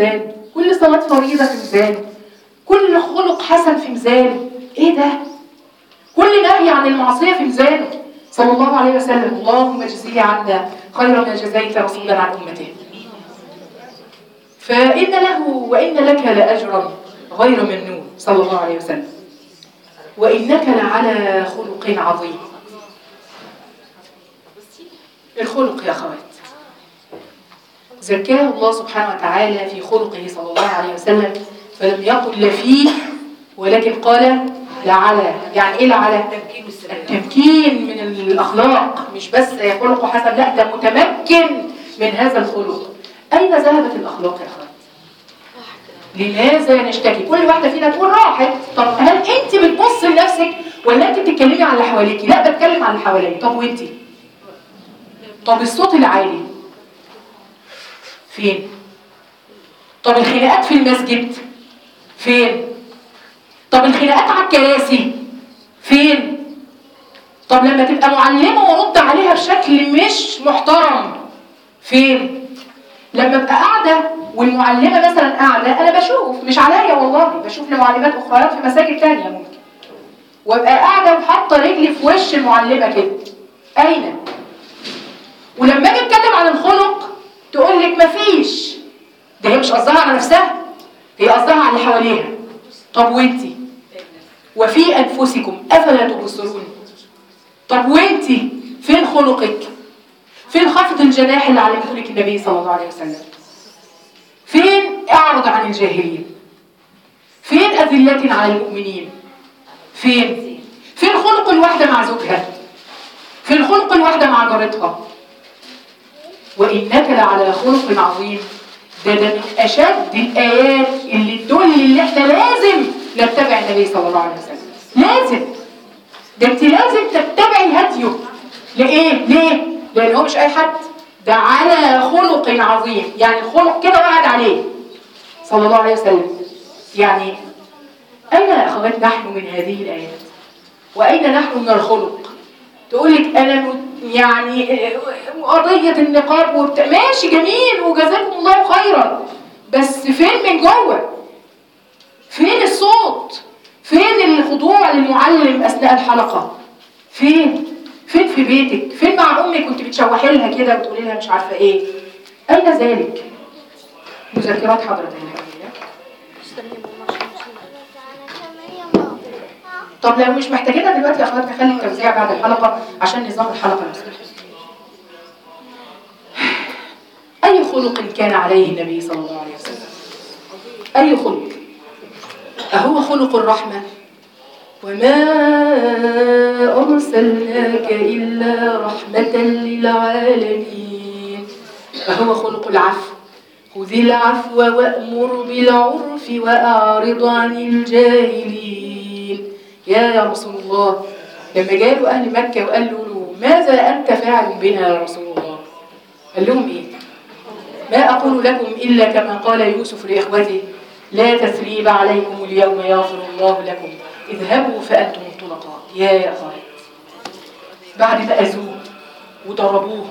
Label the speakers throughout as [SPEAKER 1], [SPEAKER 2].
[SPEAKER 1] ميزان، كل صلاة فريضة في ميزان، كل خلق حسن في ميزان. ايه ده؟ كل نهي عن المعصية في ميزانه صلى الله عليه وسلم. اللهم اجزيه عنا خير ما جزيت رسولا عن أمته. فإن له وإن لك لأجرا غير ممنون صلى الله عليه وسلم، وإنك لعلى خلق عظيم. الخلق يا أخوات زكاه الله سبحانه وتعالى في خلقه صلى الله عليه وسلم، فلم يقل لفيه ولكن قال لعلى. يعني ايه لعلى؟ التمكين من الأخلاق، مش بس خلقه حسن، لا ده متمكن من هذا الخلق. أين ذهبت الأخلاق يا أخوات؟ لماذا نشتكي؟ كل واحدة فينا تقول راحت. طب هل أنت بتبص لنفسك ولا أنت بتتكلمي عن اللي حواليكي؟ لا بتكلم عن اللي حواليك. طب وأنت؟ طب الصوت العالي فين؟ طب الخناقات في المسجد فين؟ طب الخناقات على الكراسي فين؟ طب لما تبقى معلمة ورد عليها بشكل مش محترم فين؟ لما ابقى قاعدة والمعلمة مثلا قاعدة، أنا بشوف مش عليا والله، بشوف لمعلمات أخريات في مساجد تانية ممكن، وابقى قاعدة وحاطة رجلي في وش المعلمة كده. أين؟ ولما أجي أتكلم عن الخلق تقول لك مفيش، ده هي مش قصدها على نفسها، هي قصدها على اللي حواليها. طب وانتي؟ وفي أنفسكم أفلا تبصرون؟ طب وانتي فين خلقك؟ فين خفض الجناح اللي علمه لك النبي صلى الله عليه وسلم؟ فين اعرض عن الجاهلين؟ فين أذلة على المؤمنين؟ فين خلق الواحدة مع زوجها؟ فين خلق الواحدة مع جارتها؟ وإنك لعلى خلق عظيم. ده من أشد الآيات اللي تدل اللي احنا لازم نتبع النبي صلى الله عليه وسلم. لازم، ده انت لازم تتبعي هديه. ليه؟ لأن هو مش أي حد، ده على خلق عظيم. يعني الخلق كده وعد عليه صلى الله عليه وسلم. يعني أين يا أخوات نحن من هذه الآيات؟ وأين نحن من الخلق؟ تقولك أنا يعني قضية النقاب ماشي جميل وجزاكم الله خيرا، بس فين من جوه؟ فين الصوت؟ فين الخضوع للمعلم أثناء الحلقة؟ فين في بيتك؟ فين مع أمك كنت بتشوحي لها كده وتقولي لها مش عارفة إيه؟ أين ذلك؟ مذكرات حضرتك. طب لو مش محتاجينها دلوقتي يا أخوات نخلي التوزيع بعد الحلقة عشان نظام الحلقة نفسها. أي خلق كان عليه النبي صلى الله عليه وسلم؟ أي خلق؟ أهو خلق الرحمة؟ وما أرسلناك إلا رحمة للعالمين. أهو خلق العفو؟ خذ العفو وأمر بالعرف وأعرض عن الجاهلين. يا رسول الله لما جاءوا أهل مكة وقالوا له ماذا أنت فاعل بنا يا رسول الله؟ قال لهم إيه؟ ما أقول لكم إلا كما قال يوسف لإخوته لا تثريب عليكم اليوم يغفر الله لكم اذهبوا فأنتم الطلقاء. يا أخوات بعد ما أذوه وضربوه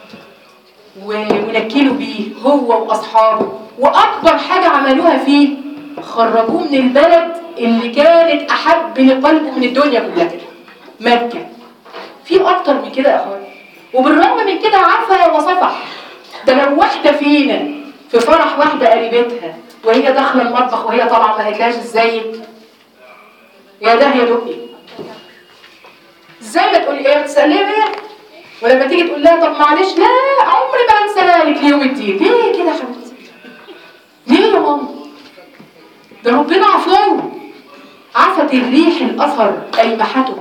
[SPEAKER 1] ونكلوا بيه هو وأصحابه، وأكبر حاجة عملوها فيه خرجوه من البلد اللي كانت أحب لقلبه من الدنيا كلها، مكة. في أكتر من كده يا أخوات؟ وبالرغم من كده عفا وصفح. ده لو واحدة فينا في فرح واحدة قريبتها وهي داخلة المطبخ وهي طبعا ما قالتلاش ازيك يا ده يا دقي، ازاي ما تقولي ايه؟ بتسأليها ايه؟ ولما تيجي تقول لها طب معلش، لا عمري ما انساها لك ليوم الدين. ليه كده يا حبيبتي؟ ليه يا ماما؟ ده ربنا عفو. عفت الريح الأثر أيمحته.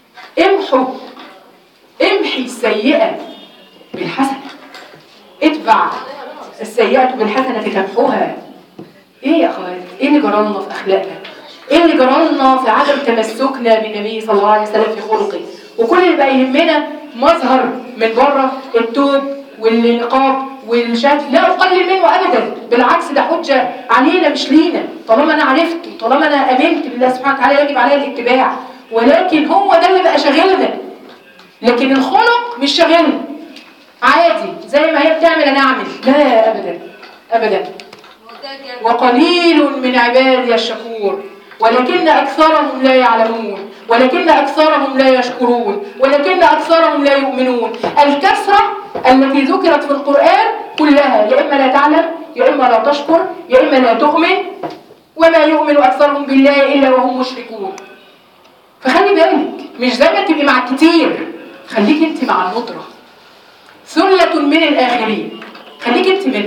[SPEAKER 1] امحي السيئة بالحسنة، اتبع السيئة بالحسنة تمحوها. ايه يا اخوات؟ ايه اللي جرالنا في اخلاقنا؟ ايه اللي جرالنا في عدم تمسكنا بالنبي صلى الله عليه وسلم في خلقه؟ وكل اللي بقى يهمنا مظهر من بره، التوب والنقاب والشكل، لا اقلل منه ابدا، بالعكس ده حجه علينا مش لينا. طالما انا عرفت وطالما انا امنت بالله سبحانه وتعالى يجب عليا الاتباع، ولكن هو ده اللي بقى شاغلنا، لكن الخلق مش شاغلنا. عادي زي ما هي بتعمل انا اعمل، لا ابدا ابدا.
[SPEAKER 2] ده
[SPEAKER 1] وقليل من عبادي الشكور ولكن أكثرهم لا يعلمون ولكن أكثرهم لا يشكرون ولكن أكثرهم لا يؤمنون. الكثرة التي ذكرت في القرآن كلها يا إما لا تعلم يا إما لا تشكر يا إما لا تؤمن، وما يؤمن أكثرهم بالله إلا وهم مشركون. فخلي بالك، مش دايما تبقي مع الكتير، خليك انت مع الندرة. ثلة من الآخرين، خليك انت منه.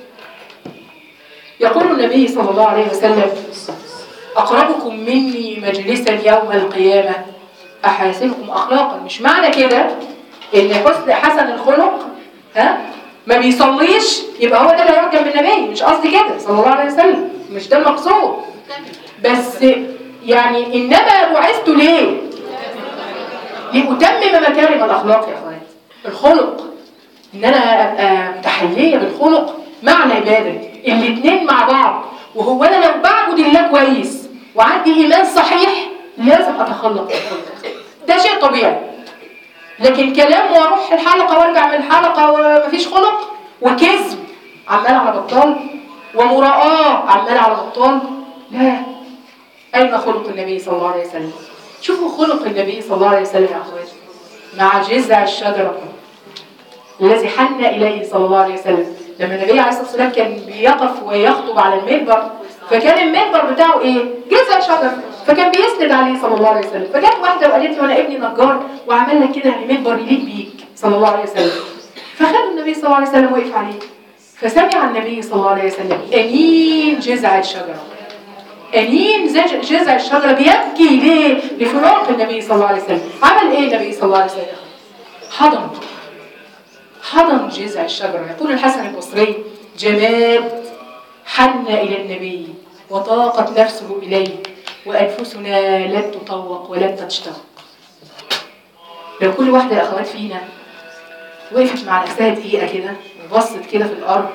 [SPEAKER 1] يقول النبي صلى الله عليه وسلم: أقربكم مني مجلسا يوم القيامة أحاسنكم أخلاقا. مش معنى كده إن حسن الخلق ما بيصليش يبقى هو ده اللي هيرجع من النبي، مش قصدي كده صلى الله عليه وسلم، مش ده المقصود. بس يعني إنما بعثت ليه؟ لأتمم مكارم الأخلاق يا أخوات. الخلق إن أنا أبقى متحلية بالخلق مع العبادة، الاتنين مع بعض. وهو أنا لو بعبد الله كويس وعندي إيمان صحيح لازم أتخلق بالخلق، ده شيء طبيعي. لكن كلام واروح الحلقة وارجع من الحلقة ومفيش خلق، وكذب عمال على بطال، ومراءة عمال على بطال، لا. أين خلق النبي صلى الله عليه وسلم؟ شوفوا خلق النبي صلى الله عليه وسلم يا أخواتي مع جذع الشجرة الذي حن إليه صلى الله عليه وسلم. لما النبي عليه الصلاة والسلام كان بيقف ويخطب على المنبر، فكان المنبر بتاعه إيه؟ جذع شجرة، فكان بيسند عليه صلى الله عليه وسلم. فجت واحدة وقالت لي: وأنا ابني نجار وعمل لك كده المنبر يليق بيك صلى الله عليه وسلم. فخدوا النبي صلى الله عليه وسلم وقف عليه، فسمع النبي صلى الله عليه وسلم أنين جذع الشجرة، أنين جذع الشجرة، بيبكي ليه؟ لفراق النبي صلى الله عليه وسلم. عمل إيه النبي صلى الله عليه وسلم؟ حضن جذع الشجرة. يقول الحسن البصري: جماد حن إلى النبي وطاقت نفسه إليه وأنفسنا لن تطوق ولن تشتاق. لو كل واحدة يا أخوات فينا وقفت مع نفسها دقيقة كده وبصت كده في الأرض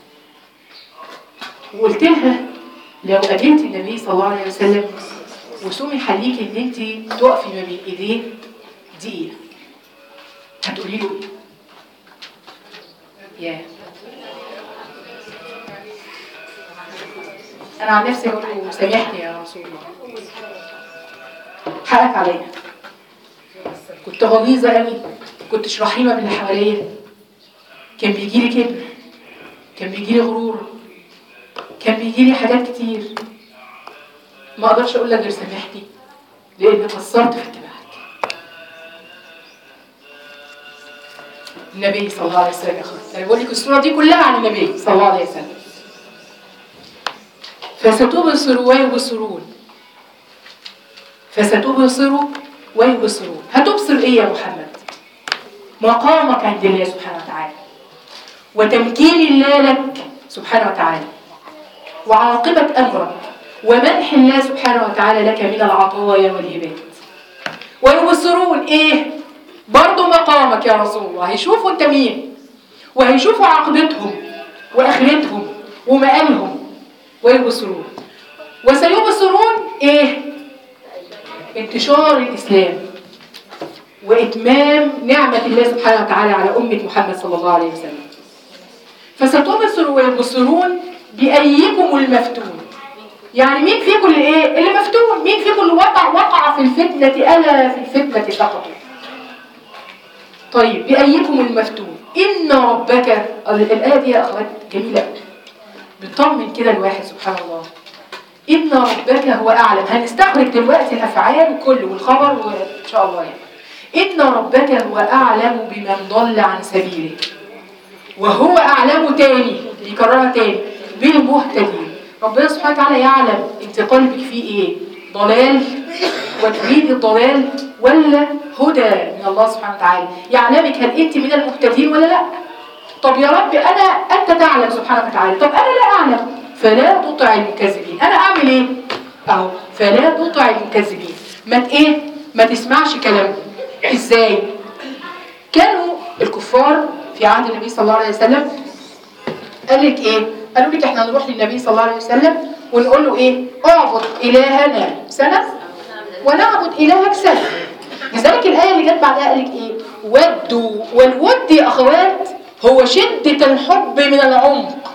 [SPEAKER 1] وقلت لها: لو قابلت النبي صلى الله عليه وسلم وسمح ليك ان انت تقفي ما بين ايديه دقيقة، هتقولي له ايه؟ انا عن نفسي اقول له: سامحني يا رسول الله، حقك عليا، كنت غليظة قوي، كنتش رحيمة باللي حواليا، كان بيجيلي كبر، كان بيجيلي غرور، كان بيجيلي حاجات كتير، ما اقدرش اقول لك غير سامحني لان قصرت في اتباعك. النبي صلى الله عليه وسلم يا اخواتي، انا بقول لك الصوره دي كلها عن النبي صلى الله عليه وسلم. فستبصر ويبصرون، فستبصر ويبصرون. هتبصر ايه يا محمد؟ مقامك عند الله سبحانه وتعالى، وتمكين الله لك سبحانه وتعالى، وعاقبة أمرك، ومنح الله سبحانه وتعالى لك من العطايا والهبات. ويبصرون إيه؟ برضو مقامك يا رسول الله، هيشوفوا أنت مين، وهيشوفوا عاقبتهم وآخرتهم ومآلهم. ويبصرون، وسيبصرون إيه؟ انتشار الإسلام وإتمام نعمة الله سبحانه وتعالى على أمة محمد صلى الله عليه وسلم. فستبصر ويبصرون بأيكم المفتون. يعني مين فيكم اللي ايه؟ اللي مفتون، مين فيكم اللي وقع في الفتنة، ألا في الفتنة سقطوا. طيب بأيكم المفتون إن ربك. الآية دي يا أخوات جميلة، بتطمن كده الواحد سبحان الله. إن ربك هو أعلم. هنستخرج دلوقتي الأفعال كله والخبر وإن شاء الله يعني. إن ربك هو أعلم بمن ضل عن سبيله وهو أعلم تاني، يكررها تاني، بالمهتدين. ربنا سبحانه وتعالى يعلم انت قلبك فيه ايه، ضلال وتريد الضلال ولا هدى من الله سبحانه وتعالى. يعلمك هل انت من المهتدين ولا لا. طب يا رب انت تعلم سبحانه وتعالى، طب انا لا اعلم، فلا تطع المكذبين. انا اعمل ايه اهو؟ فلا تطع المكذبين. ما تسمعش كلامهم. ازاي؟ كانوا الكفار في عهد النبي صلى الله عليه وسلم قال لك ايه؟ قالوا لك احنا نروح للنبي صلى الله عليه وسلم ونقول له ايه؟ اعبد الهنا سنه ونعبد الهك سنه. لذلك الايه اللي جت بعدها قال لك ايه؟ ودوا. والود يا اخوات هو شده الحب من العمق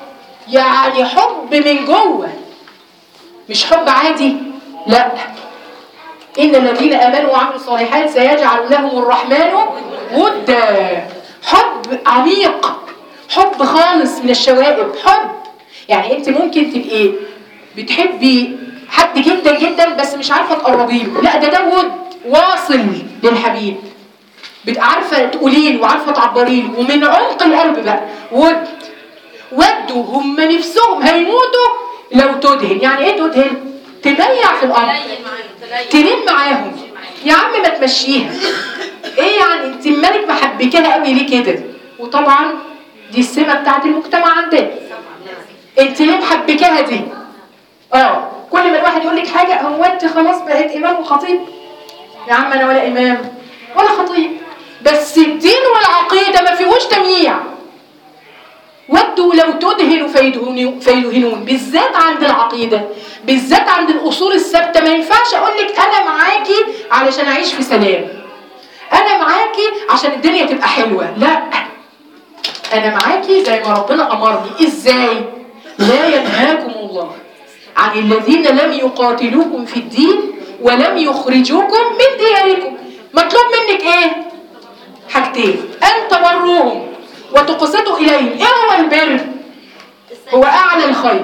[SPEAKER 1] يعني حب من جوه، مش حب عادي. لا، إن الذين آمنوا وعملوا الصالحات سيجعل لهم الرحمن ودا. حب عميق، حب خالص من الشوائب. حب يعني انت ممكن تبقي بتحبي حد جدا جدا بس مش عارفه تقربي له، لا ده ود واصل للحبيب، بتبقى عارفه تقولي له وعارفه تعبري له ومن عمق القلب بقى. ودوا هم نفسهم هيموتوا لو تدهن. يعني ايه تدهن؟ تميع في الامر، تلين معاهم. يا عم ما تمشيها، ايه يعني انت مالك محبكاها قوي ليه كده؟ وطبعا دي السمه بتاعت المجتمع عندنا. انت ليه محبكاها دي؟ كل ما الواحد يقول لك حاجه، هو انت خلاص بقيت امام وخطيب؟ يا عم انا ولا امام ولا خطيب، بس الدين والعقيده ما فيهوش تمييع. ودوا لو تدهنوا فيدهنون، بالذات عند العقيده، بالذات عند الاصول الثابته. ما ينفعش اقول لك انا معاكي علشان اعيش في سلام، انا معاكي عشان الدنيا تبقى حلوه. لا، انا معاكي زي ما ربنا امرني. ازاي؟ لا ينهاكم الله عن الذين لم يقاتلوكم في الدين ولم يخرجوكم من دياركم. مطلوب منك ايه؟ حاجتين: ان تبروهم وتقسطوا اليهم. ايه هو البر؟ هو اعلى الخير،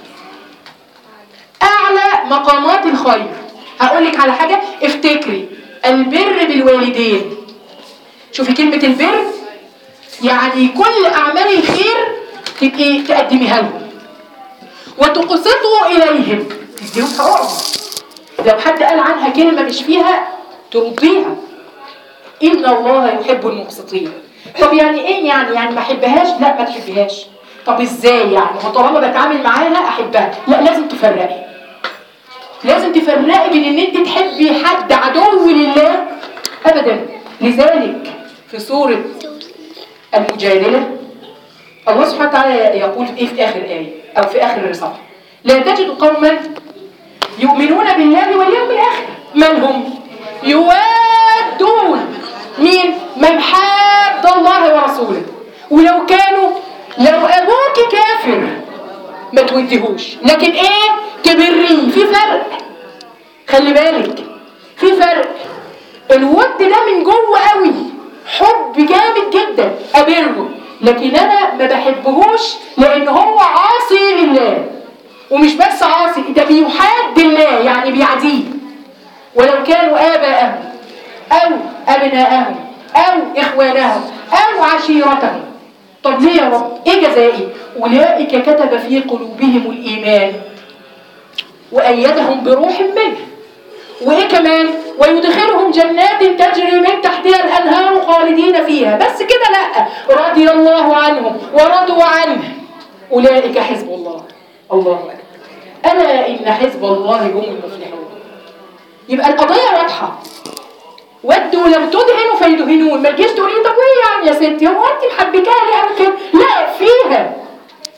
[SPEAKER 1] اعلى مقامات الخير. هقول لك على حاجه، افتكري البر بالوالدين. شوفي كلمه البر، يعني كل اعمال الخير تبقي تقدميها لهم. وتقسطوا اليهم، تديهم حقوقهم. لو حد قال عنها كلمه مش فيها ترديها. ان الله يحب المقسطين. طب يعني ايه يعني ما احبهاش؟ لا ما تحبهاش. طب ازاي يعني؟ وطالما بتعامل معاها احبها؟ لا، لازم تفرقي. لازم تفرقي بين ان انت تحبي حد عدو لله ابدا. لذلك في سوره المجادله الله سبحانه وتعالى يقول ايه في اخر ايه او في اخر الصفحه: لا تجد قوما يؤمنون بالله واليوم الاخر من هم يوادون مين؟ من حاد الله ورسوله. ولو كانوا، لو ابوك كافر ما توديهوش، لكن ايه؟ تبريه. في فرق، خلي بالك، في فرق. الود ده من جوه قوي، حب جامد جدا ابره، لكن انا ما بحبهوش لان هو عاصي لله. ومش بس عاصي، ده بيحاد الله، يعني بيعديه. ولو كانوا آباءهم أو أبناءهم أو إخوانهم أو عشيرتهم. طب ليه يا رب؟ إيه جزائي؟ أولئك كتب في قلوبهم الإيمان وأيدهم بروح منه. وإيه كمان؟ ويدخلهم جنات تجري من تحتها الأنهار خالدين فيها. بس كده لأ، رضي الله عنهم ورضوا عنه، أولئك حزب الله. الله أكبر. ألا إن حزب الله هم المفلحون. يبقى القضية واضحة. ودوا لو تدهنوا فيدهنون. ما تجيش تقولي طب ايه يعني يا ستي، هو انت محبكاها ليه قوي كده؟ لا، فيها